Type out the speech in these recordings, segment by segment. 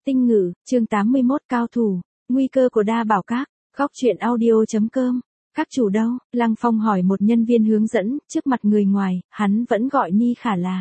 Tinh ngữ, chương 81 cao thủ, nguy cơ của đa bảo các, góc truyện audio.com. Các chủ đâu? Lăng Phong hỏi một nhân viên hướng dẫn, trước mặt người ngoài, hắn vẫn gọi Ni Khả là.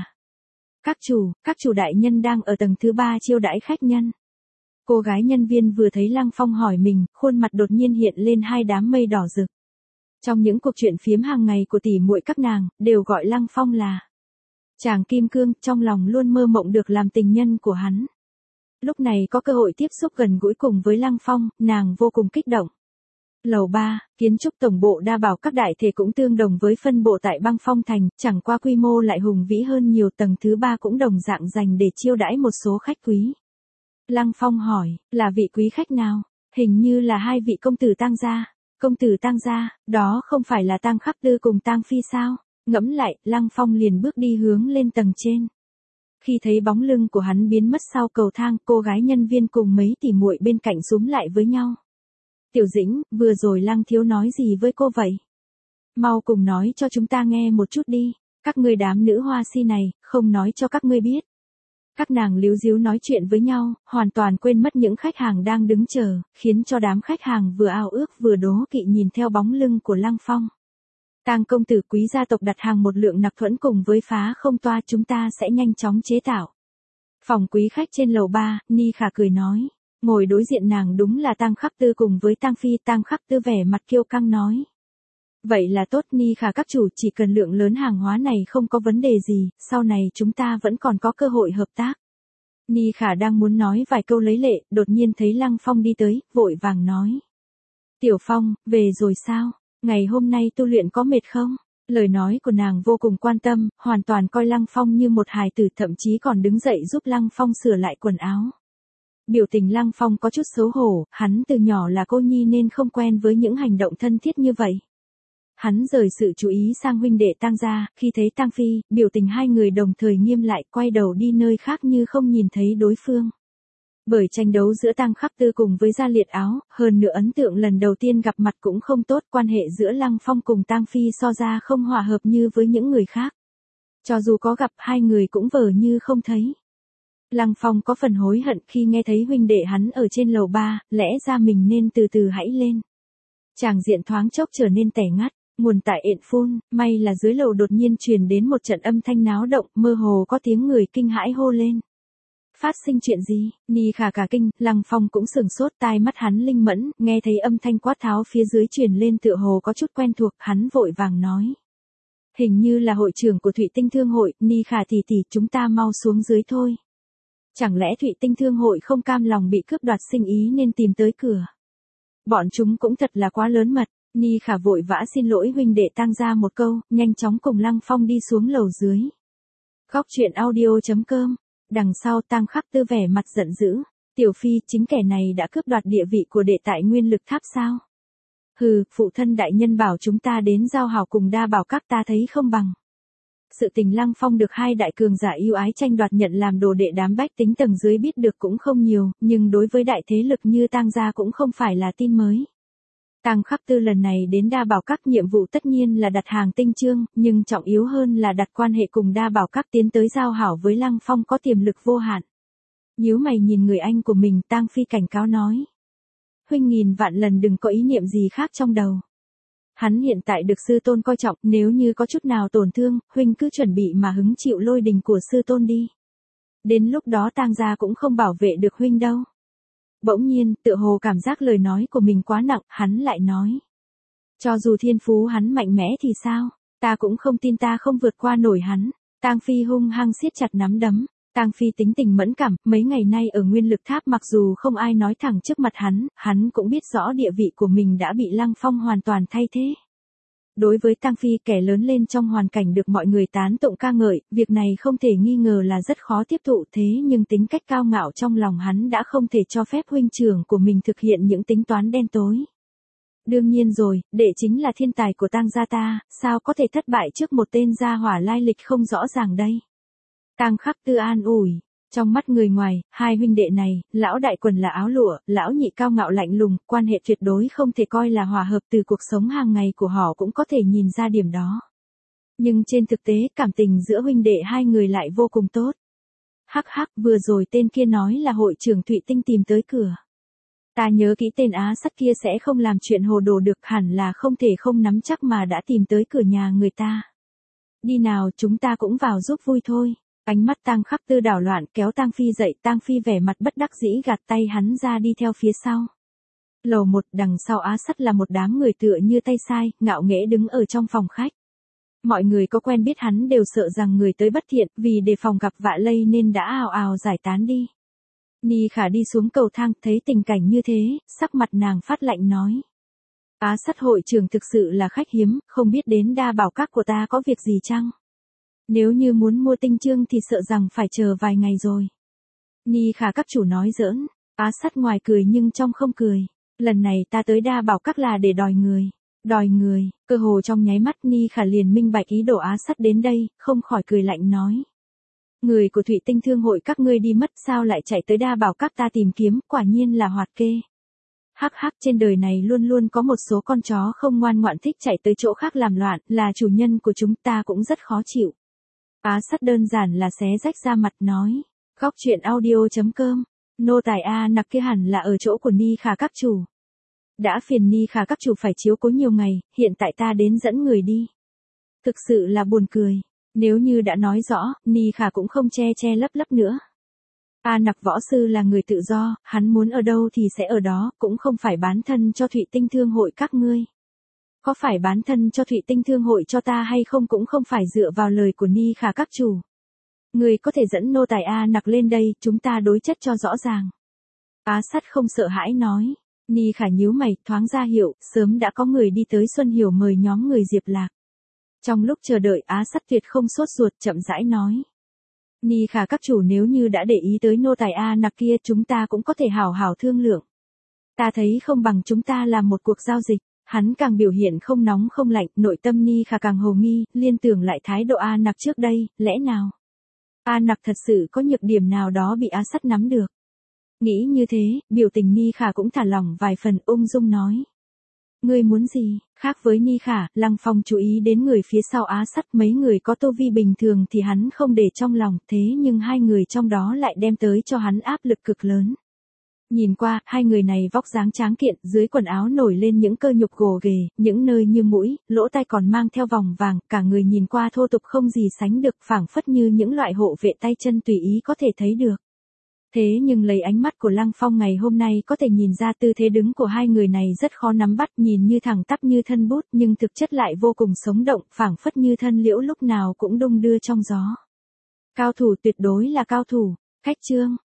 Các chủ đại nhân đang ở tầng thứ 3 chiêu đãi khách nhân. Cô gái nhân viên vừa thấy Lăng Phong hỏi mình, khuôn mặt đột nhiên hiện lên hai đám mây đỏ rực. Trong những cuộc chuyện phiếm hàng ngày của tỷ muội các nàng, đều gọi Lăng Phong là chàng kim cương, trong lòng luôn mơ mộng được làm tình nhân của hắn. Lúc này có cơ hội tiếp xúc gần gũi cùng với Lăng Phong, nàng vô cùng kích động. Lầu 3, kiến trúc tổng bộ đa bảo các đại thể cũng tương đồng với phân bộ tại băng phong thành, chẳng qua quy mô lại hùng vĩ hơn nhiều. Tầng thứ 3 cũng đồng dạng dành để chiêu đãi một số khách quý. Lăng Phong hỏi, là vị quý khách nào? Hình như là hai vị công tử Tang gia. Công tử Tang gia, đó không phải là Tang Khắc Tư cùng Tang Phi sao? Ngẫm lại, Lăng Phong liền bước đi hướng lên tầng trên. Khi thấy bóng lưng của hắn biến mất sau cầu thang, cô gái nhân viên cùng mấy tỷ muội bên cạnh xúm lại với nhau. Tiểu Dĩnh, vừa rồi Lăng thiếu nói gì với cô vậy? Mau cùng nói cho chúng ta nghe một chút đi, các ngươi đám nữ hoa si này, không nói cho các ngươi biết. Các nàng líu díu nói chuyện với nhau, hoàn toàn quên mất những khách hàng đang đứng chờ, khiến cho đám khách hàng vừa ao ước vừa đố kỵ nhìn theo bóng lưng của Lăng Phong. Tang công tử quý gia tộc đặt hàng một lượng nặc thuẫn cùng với phá không toa, chúng ta sẽ nhanh chóng chế tạo. Phòng quý khách trên lầu 3, Ni Khả cười nói. Ngồi đối diện nàng đúng là Tang Khắc Tư cùng với Tang Phi. Tang Khắc Tư vẻ mặt kiêu căng nói. Vậy là tốt Ni Khả các chủ, chỉ cần lượng lớn hàng hóa này không có vấn đề gì, sau này chúng ta vẫn còn có cơ hội hợp tác. Ni Khả đang muốn nói vài câu lấy lệ, đột nhiên thấy Lăng Phong đi tới, vội vàng nói. Tiểu Phong, về rồi sao? Ngày hôm nay tu luyện có mệt không? Lời nói của nàng vô cùng quan tâm, hoàn toàn coi Lăng Phong như một hài tử, thậm chí còn đứng dậy giúp Lăng Phong sửa lại quần áo. Biểu tình Lăng Phong có chút xấu hổ, hắn từ nhỏ là cô nhi nên không quen với những hành động thân thiết như vậy. Hắn rời sự chú ý sang huynh đệ Tang gia, khi thấy Tang Phi, biểu tình hai người đồng thời nghiêm lại, quay đầu đi nơi khác như không nhìn thấy đối phương. Bởi tranh đấu giữa Tang Khắc Tư cùng với Gia Liệt Áo, hơn nữa ấn tượng lần đầu tiên gặp mặt cũng không tốt, quan hệ giữa Lăng Phong cùng Tang Phi so ra không hòa hợp như với những người khác. Cho dù có gặp, hai người cũng vờ như không thấy. Lăng Phong có phần hối hận khi nghe thấy huynh đệ hắn ở trên lầu 3, lẽ ra mình nên từ từ hãy lên. Tràng diện thoáng chốc trở nên tẻ ngắt, nguồn tại ện phun, may là dưới lầu đột nhiên truyền đến một trận âm thanh náo động, mơ hồ có tiếng người kinh hãi hô lên. Phát sinh chuyện gì? Ni Khả cả kinh, Lăng Phong cũng sửng sốt, tai mắt hắn linh mẫn, nghe thấy âm thanh quát tháo phía dưới truyền lên tựa hồ có chút quen thuộc, hắn vội vàng nói. Hình như là hội trưởng của Thụy Tinh Thương hội, Ni Khả tỷ tỷ, chúng ta mau xuống dưới thôi. Chẳng lẽ Thụy Tinh Thương hội không cam lòng bị cướp đoạt sinh ý nên tìm tới cửa. Bọn chúng cũng thật là quá lớn mật. Ni Khả vội vã xin lỗi huynh đệ Tang gia một câu, nhanh chóng cùng Lăng Phong đi xuống lầu dưới. Góc truyện audio.com. Đằng sau Tang Khắc Tư vẻ mặt giận dữ. Tiểu Phi, chính kẻ này đã cướp đoạt địa vị của đệ tại Nguyên Lực Tháp sao? Hừ, phụ thân đại nhân bảo chúng ta đến giao hảo cùng đa bảo các, ta thấy không bằng. Sự tình Lăng Phong được hai đại cường giả yêu ái tranh đoạt nhận làm đồ đệ, đám bách tính tầng dưới biết được cũng không nhiều, nhưng đối với đại thế lực như Tang gia cũng không phải là tin mới. Tang Khắc Tư lần này đến đa bảo các, nhiệm vụ tất nhiên là đặt hàng tinh chương, nhưng trọng yếu hơn là đặt quan hệ cùng đa bảo các, tiến tới giao hảo với Lăng Phong có tiềm lực vô hạn. Nhíu mày nhìn người anh của mình, Tang Phi cảnh cáo nói. Huynh nghìn vạn lần đừng có ý niệm gì khác trong đầu. Hắn hiện tại được sư tôn coi trọng, nếu như có chút nào tổn thương, huynh cứ chuẩn bị mà hứng chịu lôi đình của sư tôn đi. Đến lúc đó Tang gia cũng không bảo vệ được huynh đâu. Bỗng nhiên, tựa hồ cảm giác lời nói của mình quá nặng, hắn lại nói. Cho dù thiên phú hắn mạnh mẽ thì sao, ta cũng không tin ta không vượt qua nổi hắn. Tang Phi hung hăng siết chặt nắm đấm. Tang Phi tính tình mẫn cảm, mấy ngày nay ở Nguyên Lực Tháp mặc dù không ai nói thẳng trước mặt hắn cũng biết rõ địa vị của mình đã bị Lăng Phong hoàn toàn thay thế. Đối với Tang Phi, kẻ lớn lên trong hoàn cảnh được mọi người tán tụng ca ngợi, việc này không thể nghi ngờ là rất khó tiếp thụ, thế nhưng tính cách cao ngạo trong lòng hắn đã không thể cho phép huynh trưởng của mình thực hiện những tính toán đen tối. Đương nhiên rồi, đệ chính là thiên tài của Tang gia ta, sao có thể thất bại trước một tên gia hỏa lai lịch không rõ ràng đây. Tang Khắc Tư an ủi. Trong mắt người ngoài, hai huynh đệ này, lão đại quần là áo lụa, lão nhị cao ngạo lạnh lùng, quan hệ tuyệt đối không thể coi là hòa hợp, từ cuộc sống hàng ngày của họ cũng có thể nhìn ra điểm đó. Nhưng trên thực tế, cảm tình giữa huynh đệ hai người lại vô cùng tốt. Hắc hắc, vừa rồi tên kia nói là hội trưởng Thụy Tinh tìm tới cửa. Ta nhớ kỹ tên Á Sắt kia sẽ không làm chuyện hồ đồ được, hẳn là không thể không nắm chắc mà đã tìm tới cửa nhà người ta. Đi nào, chúng ta cũng vào giúp vui thôi. Ánh mắt Tang Khắc Tư đảo loạn, kéo Tang Phi dậy, Tang Phi vẻ mặt bất đắc dĩ gạt tay hắn ra đi theo phía sau. Lầu 1, đằng sau Á Sắt là một đám người tựa như tay sai, ngạo nghễ đứng ở trong phòng khách. Mọi người có quen biết hắn đều sợ rằng người tới bất thiện, vì đề phòng gặp vạ lây nên đã ào ào giải tán đi. Ni Khả đi xuống cầu thang, thấy tình cảnh như thế, sắc mặt nàng phát lạnh nói. Á Sắt hội trưởng thực sự là khách hiếm, không biết đến Đa Bảo Các của ta có việc gì chăng? Nếu như muốn mua tinh chương thì sợ rằng phải chờ vài ngày rồi. Ni Khả các chủ nói giỡn, Á Sắt ngoài cười nhưng trong không cười. Lần này ta tới Đa Bảo Các là để đòi người. Đòi người, cơ hồ trong nháy mắt Ni Khả liền minh bạch ý đồ Á Sắt đến đây, không khỏi cười lạnh nói. Người của Thụy Tinh Thương hội các ngươi đi mất sao lại chạy tới Đa Bảo Các ta tìm kiếm, quả nhiên là hoạt kê. Hắc hắc, trên đời này luôn luôn có một số con chó không ngoan ngoãn thích chạy tới chỗ khác làm loạn, là chủ nhân của chúng ta cũng rất khó chịu. Á Sắt đơn giản là xé rách ra mặt nói. Góc truyện audio.com, nô tài A Nặc kia hẳn là ở chỗ của Ni Khả các chủ. Đã phiền Ni Khả các chủ phải chiếu cố nhiều ngày, hiện tại ta đến dẫn người đi. Thực sự là buồn cười, nếu như đã nói rõ, Ni Khả cũng không che che lấp lấp nữa. A Nặc võ sư là người tự do, hắn muốn ở đâu thì sẽ ở đó, cũng không phải bán thân cho Thụy Tinh Thương hội các ngươi. Có phải bán thân cho Thụy Tinh Thương hội cho ta hay không cũng không phải dựa vào lời của Ni Khả các chủ. Người có thể dẫn nô tài A Nặc lên đây, chúng ta đối chất cho rõ ràng. Á Sắt không sợ hãi nói. Ni Khả nhíu mày, thoáng ra hiệu, sớm đã có người đi tới Xuân Hiểu mời nhóm người Diệp Lạc. Trong lúc chờ đợi Á Sắt tuyệt không sốt ruột, chậm rãi nói. Ni Khả các chủ nếu như đã để ý tới nô tài A Nặc kia chúng ta cũng có thể hảo hảo thương lượng. Ta thấy không bằng chúng ta làm một cuộc giao dịch. Hắn càng biểu hiện không nóng không lạnh, nội tâm Ni Khả càng hồ nghi, liên tưởng lại thái độ A Nặc trước đây, lẽ nào? A Nặc thật sự có nhược điểm nào đó bị Á Sắt nắm được. Nghĩ như thế, biểu tình Ni Khả cũng thả lỏng vài phần, ung dung nói. Ngươi muốn gì? Khác với Ni Khả, Lăng Phong chú ý đến người phía sau Á Sắt, mấy người có tu vi bình thường thì hắn không để trong lòng, thế nhưng hai người trong đó lại đem tới cho hắn áp lực cực lớn. Nhìn qua, hai người này vóc dáng tráng kiện, dưới quần áo nổi lên những cơ nhục gồ ghề, những nơi như mũi, lỗ tai còn mang theo vòng vàng, cả người nhìn qua thô tục không gì sánh được, phảng phất như những loại hộ vệ tay chân tùy ý có thể thấy được. Thế nhưng lấy ánh mắt của Lăng Phong ngày hôm nay có thể nhìn ra tư thế đứng của hai người này rất khó nắm bắt, nhìn như thẳng tắp như thân bút nhưng thực chất lại vô cùng sống động, phảng phất như thân liễu lúc nào cũng đung đưa trong gió. Cao thủ, tuyệt đối là cao thủ. Khách chương.